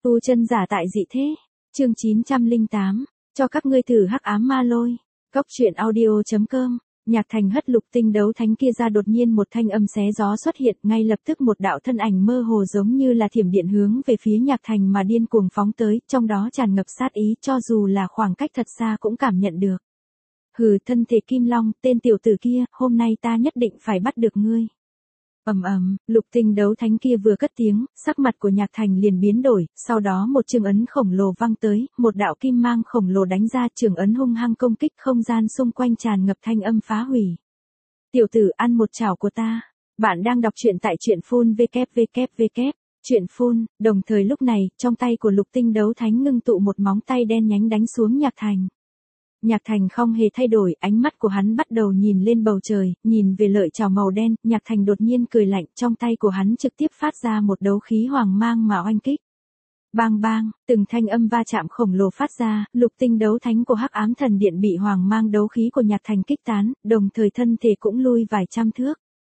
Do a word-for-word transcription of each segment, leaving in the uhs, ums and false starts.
Tu chân giả tại dị thế. Chương chín trăm lẻ tám. Cho các ngươi thử hắc ám ma lôi. Cốc truyện audio.com. Nhạc Thành hất lục tinh đấu thánh kia ra, đột nhiên một thanh âm xé gió xuất hiện, ngay lập tức một đạo thân ảnh mơ hồ giống như là thiểm điện hướng về phía Nhạc Thành mà điên cuồng phóng tới, trong đó tràn ngập sát ý, cho dù là khoảng cách thật xa cũng cảm nhận được. Hừ, thân thể kim long, tên tiểu tử kia, hôm nay ta nhất định phải bắt được ngươi. Ầm ầm, lục tinh đấu thánh kia vừa cất tiếng, sắc mặt của Nhạc Thành liền biến đổi, sau đó một trường ấn khổng lồ văng tới, một đạo kim mang khổng lồ đánh ra, trường ấn hung hăng công kích, không gian xung quanh tràn ngập thanh âm phá hủy. Tiểu tử, ăn một chảo của ta. Bạn đang đọc truyện tại truyện phun www. Truyện phun, đồng thời lúc này, trong tay của lục tinh đấu thánh ngưng tụ một móng tay đen nhánh đánh xuống Nhạc Thành. Nhạc Thành không hề thay đổi, ánh mắt của hắn bắt đầu nhìn lên bầu trời, nhìn về lợi chảo màu đen, Nhạc Thành đột nhiên cười lạnh, trong tay của hắn trực tiếp phát ra một đấu khí hoàng mang mà oanh kích. Bang bang, từng thanh âm va chạm khổng lồ phát ra, lục tinh đấu thánh của hắc ám thần điện bị hoàng mang đấu khí của Nhạc Thành kích tán, đồng thời thân thể cũng lui vài trăm thước.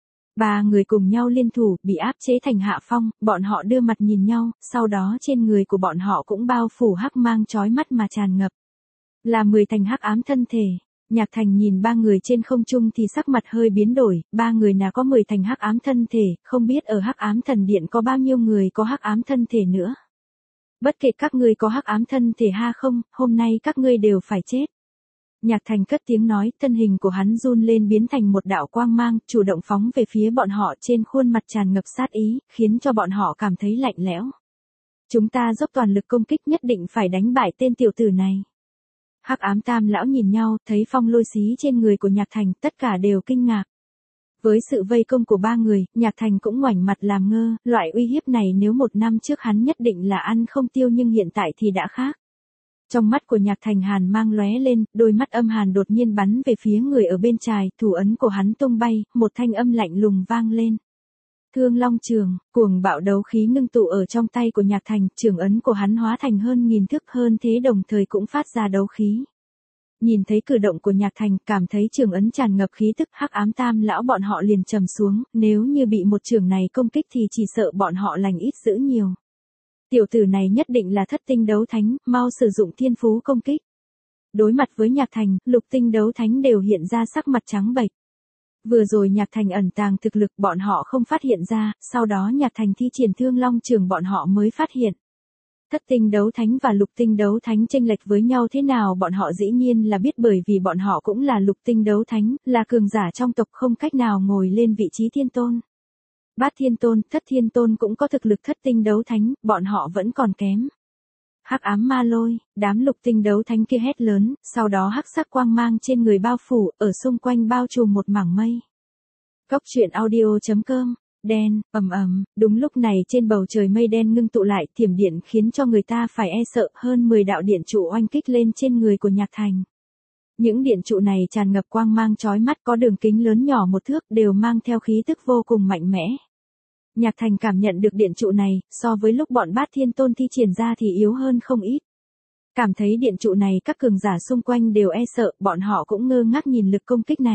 Ba người cùng nhau liên thủ, bị áp chế thành hạ phong, bọn họ đưa mặt nhìn nhau, sau đó trên người của bọn họ cũng bao phủ hắc mang chói mắt mà tràn ngập. Là mười thành hắc ám thân thể. Nhạc Thành nhìn ba người trên không trung thì sắc mặt hơi biến đổi, ba người nào có mười thành hắc ám thân thể, không biết ở hắc ám thần điện có bao nhiêu người có hắc ám thân thể nữa. Bất kể các ngươi có hắc ám thân thể ha không, hôm nay các ngươi đều phải chết. Nhạc Thành cất tiếng nói, thân hình của hắn run lên biến thành một đạo quang mang, chủ động phóng về phía bọn họ, trên khuôn mặt tràn ngập sát ý, khiến cho bọn họ cảm thấy lạnh lẽo. Chúng ta dốc toàn lực công kích, nhất định phải đánh bại tên tiểu tử này. Hắc ám tam lão nhìn nhau, thấy phong lôi xí trên người của Nhạc Thành, tất cả đều kinh ngạc. Với sự vây công của ba người, Nhạc Thành cũng ngoảnh mặt làm ngơ, loại uy hiếp này nếu một năm trước hắn nhất định là ăn không tiêu nhưng hiện tại thì đã khác. Trong mắt của Nhạc Thành hàn mang lóe lên, đôi mắt âm hàn đột nhiên bắn về phía người ở bên trái, thủ ấn của hắn tung bay, một thanh âm lạnh lùng vang lên. Thương Long Trường, cuồng bạo đấu khí ngưng tụ ở trong tay của Nhạc Thành, trường ấn của hắn hóa thành hơn nghìn thước, hơn thế đồng thời cũng phát ra đấu khí. Nhìn thấy cử động của Nhạc Thành, cảm thấy trường ấn tràn ngập khí tức, hắc ám tam lão bọn họ liền trầm xuống, nếu như bị một trường này công kích thì chỉ sợ bọn họ lành ít dữ nhiều. Tiểu tử này nhất định là thất tinh đấu thánh, mau sử dụng thiên phú công kích. Đối mặt với Nhạc Thành, lục tinh đấu thánh đều hiện ra sắc mặt trắng bệch. Vừa rồi Nhạc Thành ẩn tàng thực lực bọn họ không phát hiện ra, sau đó Nhạc Thành thi triển Thương Long Trường bọn họ mới phát hiện. Thất tinh đấu thánh và lục tinh đấu thánh chênh lệch với nhau thế nào bọn họ dĩ nhiên là biết, bởi vì bọn họ cũng là lục tinh đấu thánh, là cường giả trong tộc, không cách nào ngồi lên vị trí thiên tôn. Bát thiên tôn, thất thiên tôn cũng có thực lực thất tinh đấu thánh, bọn họ vẫn còn kém. Hắc ám ma lôi, đám lục tinh đấu thánh kia hét lớn, sau đó hắc sắc quang mang trên người bao phủ, ở xung quanh bao trùm một mảng mây. Cốc truyện audio.com. Đen, ầm ầm, đúng lúc này trên bầu trời mây đen ngưng tụ lại, thiểm điện khiến cho người ta phải e sợ, hơn mười đạo điện trụ oanh kích lên trên người của Nhạc Thành. Những điện trụ này tràn ngập quang mang chói mắt, có đường kính lớn nhỏ một thước, đều mang theo khí tức vô cùng mạnh mẽ. Nhạc Thành cảm nhận được điện trụ này, so với lúc bọn bát thiên tôn thi triển ra thì yếu hơn không ít. Cảm thấy điện trụ này các cường giả xung quanh đều e sợ, bọn họ cũng ngơ ngác nhìn lực công kích này.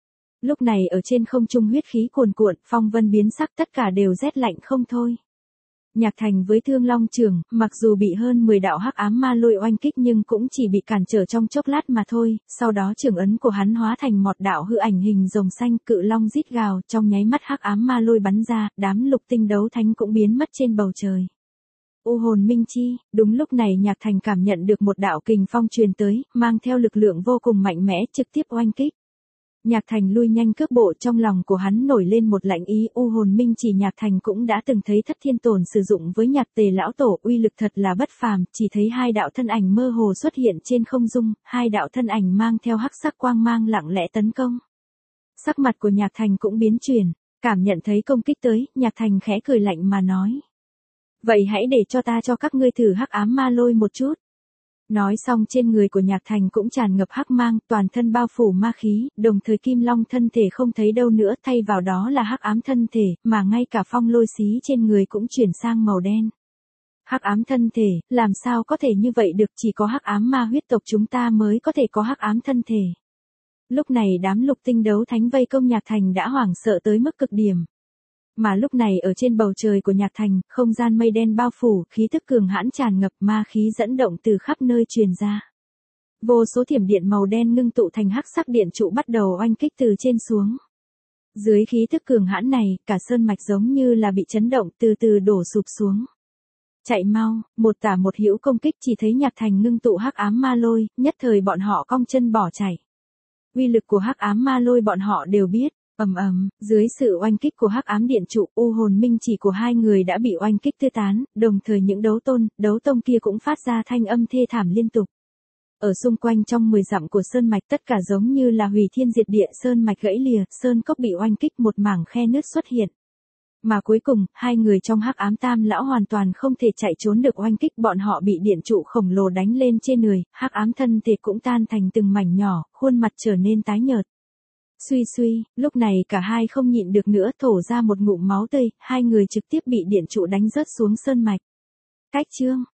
Lúc này ở trên không trung huyết khí cuồn cuộn, phong vân biến sắc, tất cả đều rét lạnh không thôi. Nhạc Thành với Thương Long Trường, mặc dù bị hơn mười đạo hắc ám ma lôi oanh kích nhưng cũng chỉ bị cản trở trong chốc lát mà thôi, sau đó trường ấn của hắn hóa thành một đạo hư ảnh hình rồng xanh, cự long rít gào, trong nháy mắt hắc ám ma lôi bắn ra, đám lục tinh đấu thánh cũng biến mất trên bầu trời. U hồn minh chi, đúng lúc này Nhạc Thành cảm nhận được một đạo kình phong truyền tới, mang theo lực lượng vô cùng mạnh mẽ, trực tiếp oanh kích. Nhạc Thành lui nhanh cước bộ, trong lòng của hắn nổi lên một lạnh ý, u hồn minh chỉ Nhạc Thành cũng đã từng thấy thất thiên tồn sử dụng với Nhạc Tề lão tổ, uy lực thật là bất phàm, chỉ thấy hai đạo thân ảnh mơ hồ xuất hiện trên không trung, hai đạo thân ảnh mang theo hắc sắc quang mang lặng lẽ tấn công. Sắc mặt của Nhạc Thành cũng biến chuyển, cảm nhận thấy công kích tới, Nhạc Thành khẽ cười lạnh mà nói. Vậy hãy để cho ta cho các ngươi thử hắc ám ma lôi một chút. Nói xong trên người của Nhạc Thành cũng tràn ngập hắc mang, toàn thân bao phủ ma khí, đồng thời kim long thân thể không thấy đâu nữa, thay vào đó là hắc ám thân thể, mà ngay cả phong lôi xí trên người cũng chuyển sang màu đen. Hắc ám thân thể, làm sao có thể như vậy được, chỉ có hắc ám ma huyết tộc chúng ta mới có thể có hắc ám thân thể. Lúc này đám lục tinh đấu thánh vây công Nhạc Thành đã hoảng sợ tới mức cực điểm. Mà lúc này ở trên bầu trời của Nhạc Thành, không gian mây đen bao phủ, khí tức cường hãn tràn ngập, ma khí dẫn động từ khắp nơi truyền ra. Vô số thiểm điện màu đen ngưng tụ thành hắc sắc điện trụ bắt đầu oanh kích từ trên xuống. Dưới khí tức cường hãn này, cả sơn mạch giống như là bị chấn động từ từ đổ sụp xuống. Chạy mau, một tả một hữu công kích, chỉ thấy Nhạc Thành ngưng tụ hắc ám ma lôi, nhất thời bọn họ cong chân bỏ chạy. Uy lực của hắc ám ma lôi bọn họ đều biết, ầm ầm, dưới sự oanh kích của hắc ám điện trụ, u hồn minh chỉ của hai người đã bị oanh kích tứ tán, đồng thời những đấu tôn, đấu tông kia cũng phát ra thanh âm thê thảm liên tục. Ở xung quanh trong mười dặm của sơn mạch tất cả giống như là hủy thiên diệt địa, sơn mạch gãy lìa, sơn cốc bị oanh kích, một mảng khe nứt xuất hiện. Mà cuối cùng, hai người trong hắc ám tam lão hoàn toàn không thể chạy trốn được oanh kích, bọn họ bị điện trụ khổng lồ đánh lên trên người, hắc ám thân thể cũng tan thành từng mảnh nhỏ, khuôn mặt trở nên tái nhợt. Suy suy, lúc này cả hai không nhịn được nữa, thổ ra một ngụm máu tươi, hai người trực tiếp bị điện trụ đánh rớt xuống sơn mạch. Cách chương